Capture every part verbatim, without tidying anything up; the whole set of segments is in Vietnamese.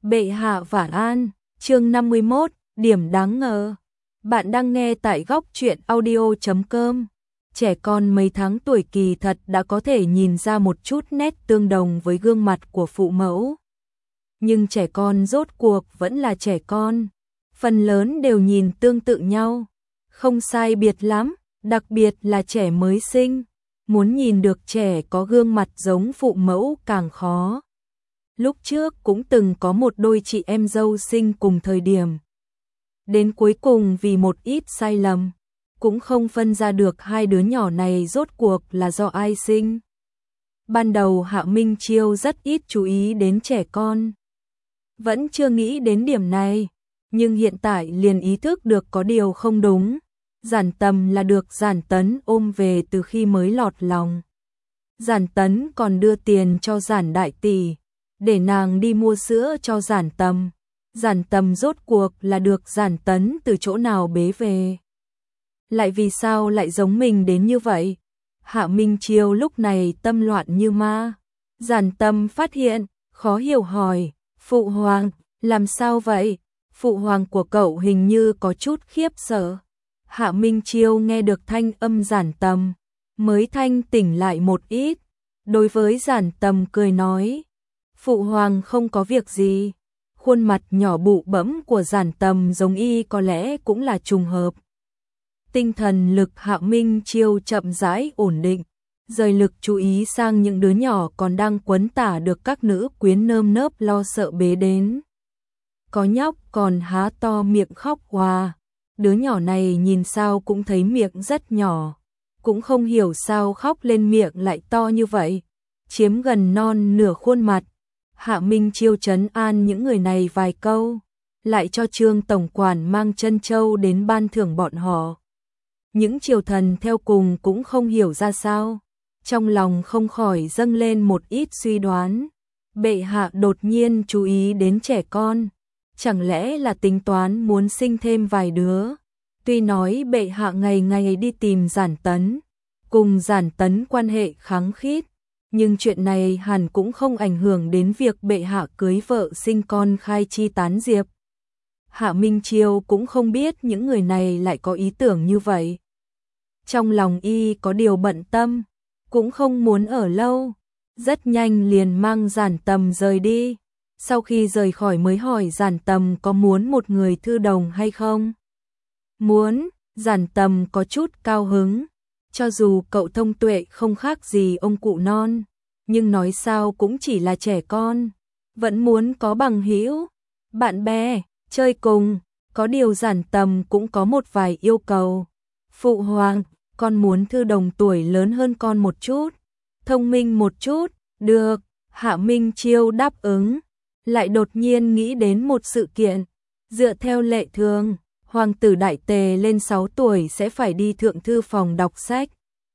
Bệ hạ vạn an, chương năm mươi mốt, điểm đáng ngờ. Bạn đang nghe tại góc truyện audio chấm com. Trẻ con mấy tháng tuổi kỳ thật đã có thể nhìn ra một chút nét tương đồng với gương mặt của phụ mẫu. Nhưng trẻ con rốt cuộc vẫn là trẻ con, phần lớn đều nhìn tương tự nhau, không sai biệt lắm, đặc biệt là trẻ mới sinh. Muốn nhìn được trẻ có gương mặt giống phụ mẫu càng khó. Lúc trước cũng từng có một đôi chị em dâu sinh cùng thời điểm. Đến cuối cùng vì một ít sai lầm, cũng không phân ra được hai đứa nhỏ này rốt cuộc là do ai sinh. Ban đầu Hạ Minh Chiêu rất ít chú ý đến trẻ con. Vẫn chưa nghĩ đến điểm này, nhưng hiện tại liền ý thức được có điều không đúng. Giản Tầm là được Giản Tấn ôm về từ khi mới lọt lòng. Giản Tấn còn đưa tiền cho Giản Đại Tỷ, để nàng đi mua sữa cho Giản Tầm. Giản Tầm rốt cuộc là được Giản Tấn từ chỗ nào bế về. Lại vì sao lại giống mình đến như vậy? Hạ Minh Chiêu lúc này tâm loạn như ma. Giản Tầm phát hiện, khó hiểu hỏi, Phụ Hoàng, làm sao vậy? Phụ Hoàng của cậu hình như có chút khiếp sợ. Hạ Minh Chiêu nghe được thanh âm Giản Tầm, mới thanh tỉnh lại một ít. Đối với Giản Tầm cười nói, Phụ Hoàng không có việc gì. Khuôn mặt nhỏ bụ bẫm của Giản Tầm giống y có lẽ cũng là trùng hợp. Tinh thần lực Hạ Minh Chiêu chậm rãi ổn định, rời lực chú ý sang những đứa nhỏ còn đang quấn tả được các nữ quyến nơm nớp lo sợ bế đến. Có nhóc còn há to miệng khóc hòa. Đứa nhỏ này nhìn sao cũng thấy miệng rất nhỏ, cũng không hiểu sao khóc lên miệng lại to như vậy, chiếm gần non nửa khuôn mặt. Hạ Minh Chiêu trấn an những người này vài câu, lại cho Trương tổng quản mang trân châu đến ban thưởng bọn họ. Những triều thần theo cùng cũng không hiểu ra sao, trong lòng không khỏi dâng lên một ít suy đoán. Bệ hạ đột nhiên chú ý đến trẻ con, chẳng lẽ là tính toán muốn sinh thêm vài đứa? Tuy nói bệ hạ ngày ngày đi tìm Giản Tấn, cùng Giản Tấn quan hệ khăng khít, nhưng chuyện này hẳn cũng không ảnh hưởng đến việc bệ hạ cưới vợ sinh con khai chi tán diệp. Hạ Minh Chiêu cũng không biết những người này lại có ý tưởng như vậy. Trong lòng y có điều bận tâm, cũng không muốn ở lâu, rất nhanh liền mang Giản Tầm rời đi. Sau khi rời khỏi mới hỏi Giản Tầm có muốn một người thư đồng hay không? Muốn. Giản Tầm có chút cao hứng. Cho dù cậu thông tuệ không khác gì ông cụ non, nhưng nói sao cũng chỉ là trẻ con, vẫn muốn có bằng hữu, bạn bè, chơi cùng. Có điều Giản Tầm cũng có một vài yêu cầu. Phụ Hoàng, con muốn thư đồng tuổi lớn hơn con một chút, thông minh một chút. Được. Hạ Minh Chiêu đáp ứng. Lại đột nhiên nghĩ đến một sự kiện. Dựa theo lệ thường, Hoàng tử Đại Tề lên sáu tuổi sẽ phải đi thượng thư phòng đọc sách.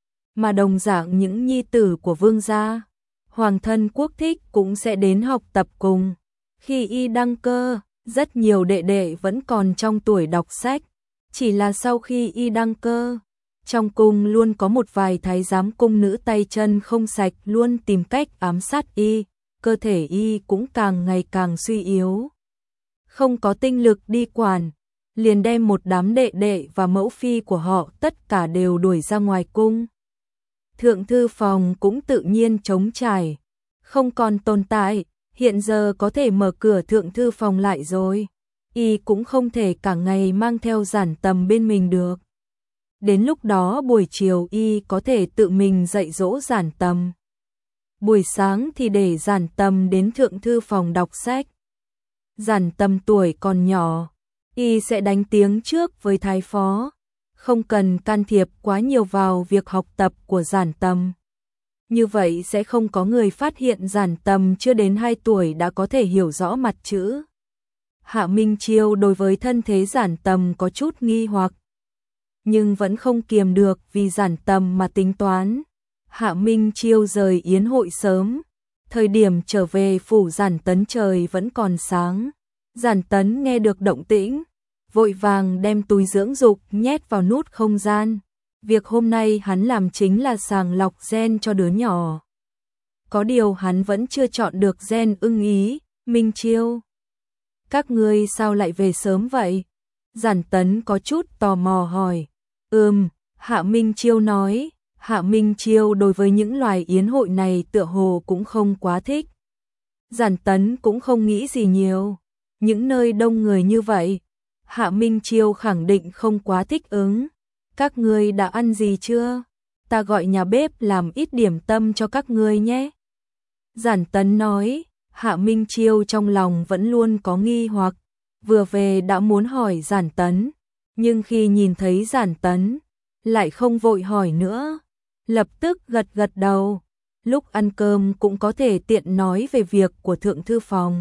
Mà đồng dạng những nhi tử của vương gia, Hoàng thân quốc thích cũng sẽ đến học tập cùng. Khi y đăng cơ, rất nhiều đệ đệ vẫn còn trong tuổi đọc sách. Chỉ là sau khi y đăng cơ, trong cung luôn có một vài thái giám cung nữ tay chân không sạch luôn tìm cách ám sát y. Cơ thể y cũng càng ngày càng suy yếu, không có tinh lực đi quản, liền đem một đám đệ đệ và mẫu phi của họ tất cả đều đuổi ra ngoài cung. Thượng thư phòng cũng tự nhiên trống trải, không còn tồn tại. Hiện giờ có thể mở cửa thượng thư phòng lại rồi, y cũng không thể cả ngày mang theo Giản Tầm bên mình được. Đến lúc đó buổi chiều y có thể tự mình dạy dỗ Giản Tầm, buổi sáng thì để Giản Tầm đến thượng thư phòng đọc sách. Giản Tầm tuổi còn nhỏ, y sẽ đánh tiếng trước với thái phó, không cần can thiệp quá nhiều vào việc học tập của Giản Tầm. Như vậy sẽ không có người phát hiện Giản Tầm chưa đến hai tuổi đã có thể hiểu rõ mặt chữ. Hạ Minh Chiêu đối với thân thế Giản Tầm có chút nghi hoặc, nhưng vẫn không kiềm được vì Giản Tầm mà tính toán. Hạ Minh Chiêu rời yến hội sớm, thời điểm trở về phủ Giản Tấn trời vẫn còn sáng. Giản Tấn nghe được động tĩnh, vội vàng đem túi dưỡng dục nhét vào nút không gian. Việc hôm nay hắn làm chính là sàng lọc gen cho đứa nhỏ. Có điều hắn vẫn chưa chọn được gen ưng ý. Minh Chiêu, Các ngươi sao lại về sớm vậy? Giản Tấn có chút tò mò hỏi. Ừm, Hạ Minh Chiêu nói. Hạ Minh Chiêu đối với những loài yến hội này tựa hồ cũng không quá thích. Giản Tấn cũng không nghĩ gì nhiều. Những nơi đông người như vậy, Hạ Minh Chiêu khẳng định không quá thích ứng. Các ngươi đã ăn gì chưa? Ta gọi nhà bếp làm ít điểm tâm cho các ngươi nhé. Giản Tấn nói. Hạ Minh Chiêu trong lòng vẫn luôn có nghi hoặc, vừa về đã muốn hỏi Giản Tấn, nhưng khi nhìn thấy Giản Tấn, lại không vội hỏi nữa, lập tức gật gật đầu. Lúc ăn cơm cũng có thể tiện nói về việc của thượng thư phòng.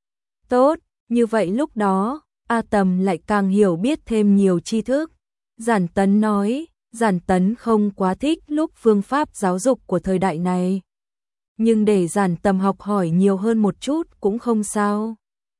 Tốt, như vậy lúc đó, A Tầm lại càng hiểu biết thêm nhiều tri thức. Giản Tấn nói, Giản Tấn không quá thích lúc phương pháp giáo dục của thời đại này. Nhưng để Giản Tầm học hỏi nhiều hơn một chút cũng không sao.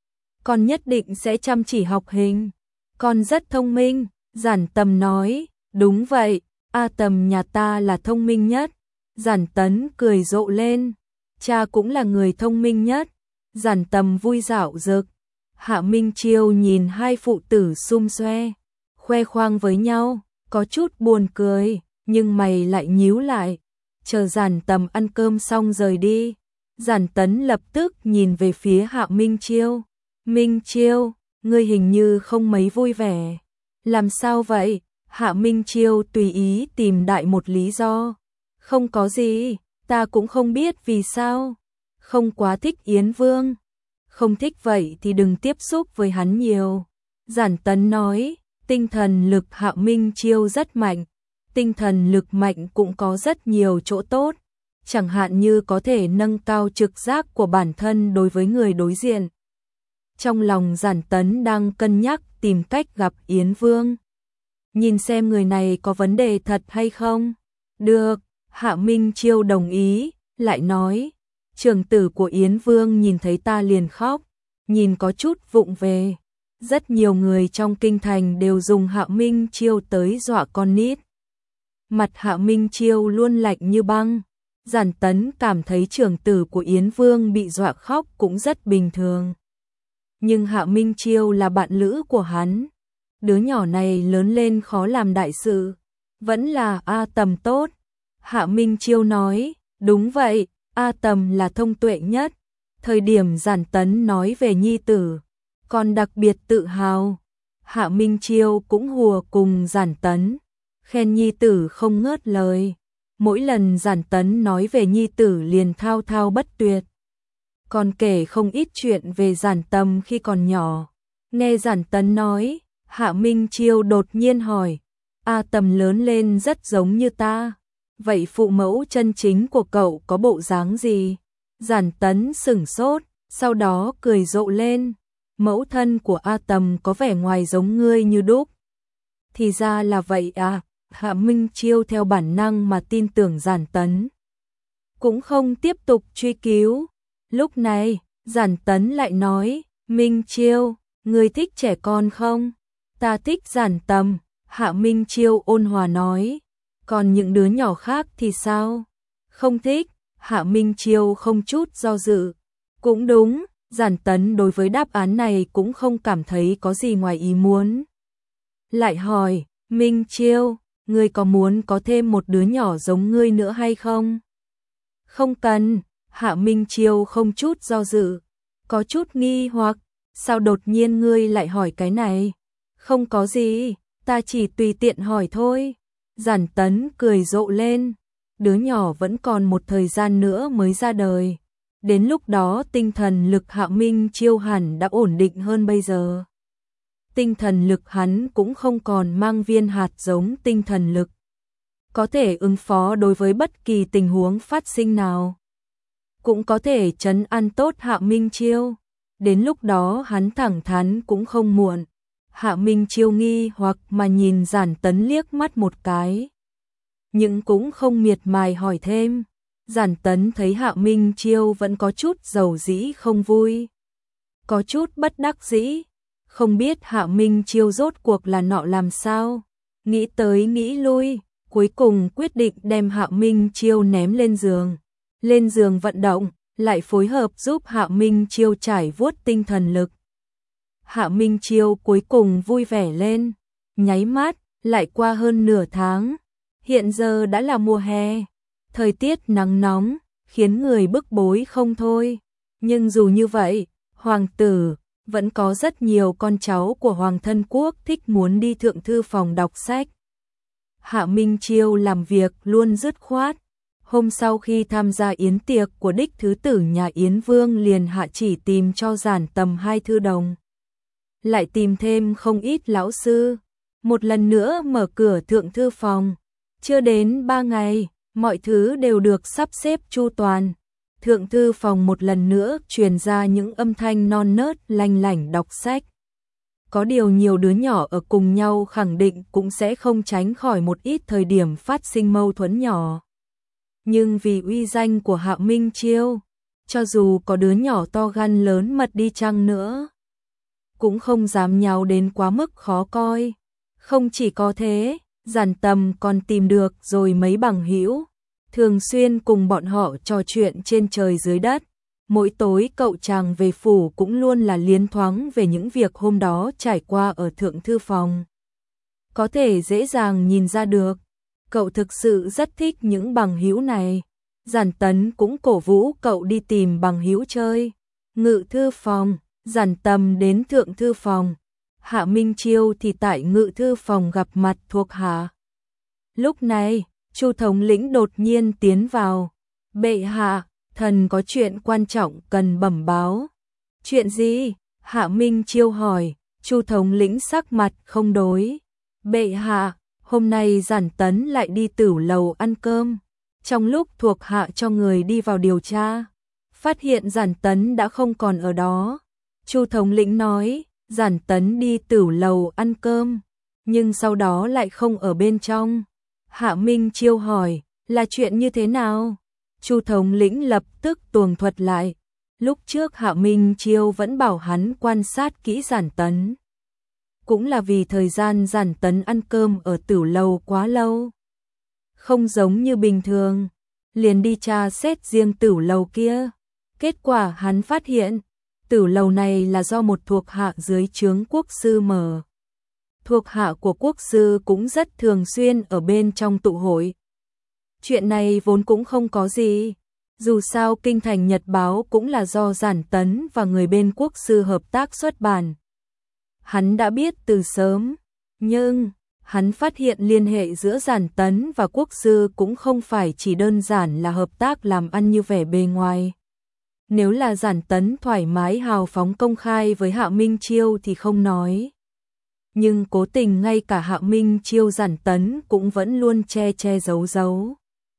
Con nhất định sẽ chăm chỉ học hình. Con rất thông minh, Giản Tầm nói. Đúng vậy, A Tầm nhà ta là thông minh nhất. Giản Tấn cười rộ lên. Cha cũng là người thông minh nhất. Giản Tầm vui dạo dực. Hạ Minh Chiêu nhìn hai phụ tử xum xoe, khoe khoang với nhau, có chút buồn cười, nhưng mày lại nhíu lại. Chờ Giản Tầm ăn cơm xong rời đi, Giản Tấn lập tức nhìn về phía Hạ Minh Chiêu. Minh Chiêu, ngươi hình như không mấy vui vẻ. Làm sao vậy? Hạ Minh Chiêu tùy ý tìm đại một lý do. Không có gì, ta cũng không biết vì sao. Không quá thích Yến Vương. Không thích vậy thì đừng tiếp xúc với hắn nhiều. Giản Tấn nói, tinh thần lực Hạ Minh Chiêu rất mạnh. Tinh thần lực mạnh cũng có rất nhiều chỗ tốt, chẳng hạn như có thể nâng cao trực giác của bản thân đối với người đối diện. Trong lòng Giản Tấn đang cân nhắc tìm cách gặp Yến Vương. Nhìn xem người này có vấn đề thật hay không. Được, Hạ Minh Chiêu đồng ý, lại nói, trưởng tử của Yến Vương nhìn thấy ta liền khóc, nhìn có chút vụng về. Rất nhiều người trong kinh thành đều dùng Hạ Minh Chiêu tới dọa con nít. Mặt Hạ Minh Chiêu luôn lạnh như băng. Giản Tấn cảm thấy trưởng tử của Yến Vương bị dọa khóc cũng rất bình thường. Nhưng Hạ Minh Chiêu là bạn lữ của hắn. Đứa nhỏ này lớn lên khó làm đại sự. Vẫn là A Tầm tốt. Hạ Minh Chiêu nói, đúng vậy, A Tầm là thông tuệ nhất. Thời điểm Giản Tấn nói về nhi tử, còn đặc biệt tự hào. Hạ Minh Chiêu cũng hùa cùng Giản Tấn, khen nhi tử không ngớt lời. Mỗi lần Giản Tấn nói về nhi tử liền thao thao bất tuyệt. Còn kể không ít chuyện về Giản Tầm khi còn nhỏ. Nghe Giản Tấn nói, Hạ Minh Chiêu đột nhiên hỏi, A Tầm lớn lên rất giống như ta. Vậy phụ mẫu chân chính của cậu có bộ dáng gì? Giản Tấn sửng sốt, sau đó cười rộ lên. Mẫu thân của A Tầm có vẻ ngoài giống ngươi như đúc. Thì ra là vậy à? Hạ Minh Chiêu theo bản năng mà tin tưởng Giản Tấn, cũng không tiếp tục truy cứu. Lúc này, Giản Tấn lại nói, Minh Chiêu, ngươi thích trẻ con không? Ta thích Giản Tầm. Hạ Minh Chiêu ôn hòa nói. Còn những đứa nhỏ khác thì sao? Không thích. Hạ Minh Chiêu không chút do dự. Cũng đúng, Giản Tấn đối với đáp án này cũng không cảm thấy có gì ngoài ý muốn. Lại hỏi, Minh Chiêu, ngươi có muốn có thêm một đứa nhỏ giống ngươi nữa hay không? Không cần. Hạ Minh Chiêu không chút do dự, có chút nghi hoặc, sao đột nhiên ngươi lại hỏi cái này? Không có gì, ta chỉ tùy tiện hỏi thôi. Giản Tấn cười rộ lên, đứa nhỏ vẫn còn một thời gian nữa mới ra đời. Đến lúc đó tinh thần lực Hạ Minh Chiêu hẳn đã ổn định hơn bây giờ. Tinh thần lực hắn cũng không còn mang viên hạt giống tinh thần lực, có thể ứng phó đối với bất kỳ tình huống phát sinh nào. Cũng có thể trấn an tốt Hạ Minh Chiêu. Đến lúc đó hắn thẳng thắn cũng không muộn. Hạ Minh Chiêu nghi hoặc mà nhìn Giản Tấn liếc mắt một cái, nhưng cũng không miệt mài hỏi thêm. Giản Tấn thấy Hạ Minh Chiêu vẫn có chút dầu dĩ không vui, có chút bất đắc dĩ, không biết Hạ Minh Chiêu rốt cuộc là nọ làm sao. Nghĩ tới nghĩ lui, cuối cùng quyết định đem Hạ Minh Chiêu ném lên giường. Lên giường vận động, lại phối hợp giúp Hạ Minh Chiêu trải vuốt tinh thần lực. Hạ Minh Chiêu cuối cùng vui vẻ lên, nháy mắt, lại qua hơn nửa tháng. Hiện giờ đã là mùa hè, thời tiết nắng nóng, khiến người bức bối không thôi. Nhưng dù như vậy, hoàng tử, vẫn có rất nhiều con cháu của hoàng thân quốc thích muốn đi thượng thư phòng đọc sách. Hạ Minh Chiêu làm việc luôn dứt khoát. Hôm sau khi tham gia yến tiệc của đích thứ tử nhà Yến Vương liền hạ chỉ tìm cho Giản Tầm hai thư đồng. Lại tìm thêm không ít lão sư. Một lần nữa mở cửa thượng thư phòng. Chưa đến ba ngày, mọi thứ đều được sắp xếp chu toàn. Thượng thư phòng một lần nữa truyền ra những âm thanh non nớt lanh lảnh đọc sách. Có điều nhiều đứa nhỏ ở cùng nhau khẳng định cũng sẽ không tránh khỏi một ít thời điểm phát sinh mâu thuẫn nhỏ. Nhưng vì uy danh của Hạ Minh Chiêu, cho dù có đứa nhỏ to gan lớn mật đi chăng nữa, cũng không dám nháo đến quá mức khó coi. Không chỉ có thế, Giản Tầm còn tìm được rồi mấy bằng hữu, thường xuyên cùng bọn họ trò chuyện trên trời dưới đất. Mỗi tối cậu chàng về phủ cũng luôn là liến thoáng về những việc hôm đó trải qua ở thượng thư phòng. Có thể dễ dàng nhìn ra được, cậu thực sự rất thích những bằng hữu này. Giản Tấn cũng cổ vũ cậu đi tìm bằng hữu chơi. Ngự thư phòng, Giản Tầm đến thượng thư phòng. Hạ Minh Chiêu thì tại ngự thư phòng gặp mặt thuộc hạ. Lúc này, Chu thống lĩnh đột nhiên tiến vào. Bệ hạ, thần có chuyện quan trọng cần bẩm báo. Chuyện gì? Hạ Minh Chiêu hỏi. Chu thống lĩnh sắc mặt không đối. Bệ hạ, hôm nay Giản Tấn lại đi tửu lầu ăn cơm. Trong lúc thuộc hạ cho người đi vào điều tra, phát hiện Giản Tấn đã không còn ở đó. Chu thống lĩnh nói, Giản Tấn đi tửu lầu ăn cơm, nhưng sau đó lại không ở bên trong. Hạ Minh Chiêu hỏi, là chuyện như thế nào? Chu thống lĩnh lập tức tuồng thuật lại. Lúc trước Hạ Minh Chiêu vẫn bảo hắn quan sát kỹ Giản Tấn. Cũng là vì thời gian Giản Tấn ăn cơm ở tửu lầu quá lâu. Không giống như bình thường, liền đi tra xét riêng tửu lầu kia. Kết quả hắn phát hiện, tửu lầu này là do một thuộc hạ dưới trướng quốc sư mở. Thuộc hạ của quốc sư cũng rất thường xuyên ở bên trong tụ hội. Chuyện này vốn cũng không có gì. Dù sao Kinh Thành Nhật Báo cũng là do Giản Tấn và người bên quốc sư hợp tác xuất bản. Hắn đã biết từ sớm, nhưng hắn phát hiện liên hệ giữa Giản Tấn và quốc sư cũng không phải chỉ đơn giản là hợp tác làm ăn như vẻ bề ngoài. Nếu là Giản Tấn thoải mái hào phóng công khai với Hạ Minh Chiêu thì không nói. Nhưng cố tình ngay cả Hạ Minh Chiêu Giản Tấn cũng vẫn luôn che che giấu giấu.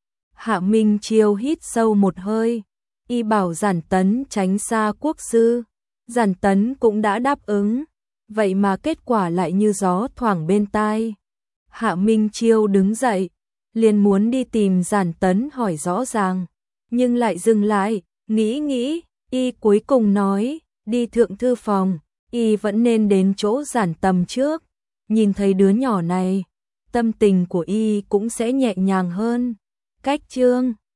Hạ Minh Chiêu hít sâu một hơi, y bảo Giản Tấn tránh xa quốc sư. Giản Tấn cũng đã đáp ứng, vậy mà kết quả lại như gió thoảng bên tai. Hạ Minh Chiêu đứng dậy, liền muốn đi tìm Giản Tấn hỏi rõ ràng, nhưng lại dừng lại, nghĩ nghĩ, y cuối cùng nói, đi thượng thư phòng, y vẫn nên đến chỗ Giản Tầm trước, nhìn thấy đứa nhỏ này, tâm tình của y cũng sẽ nhẹ nhàng hơn. Cách chương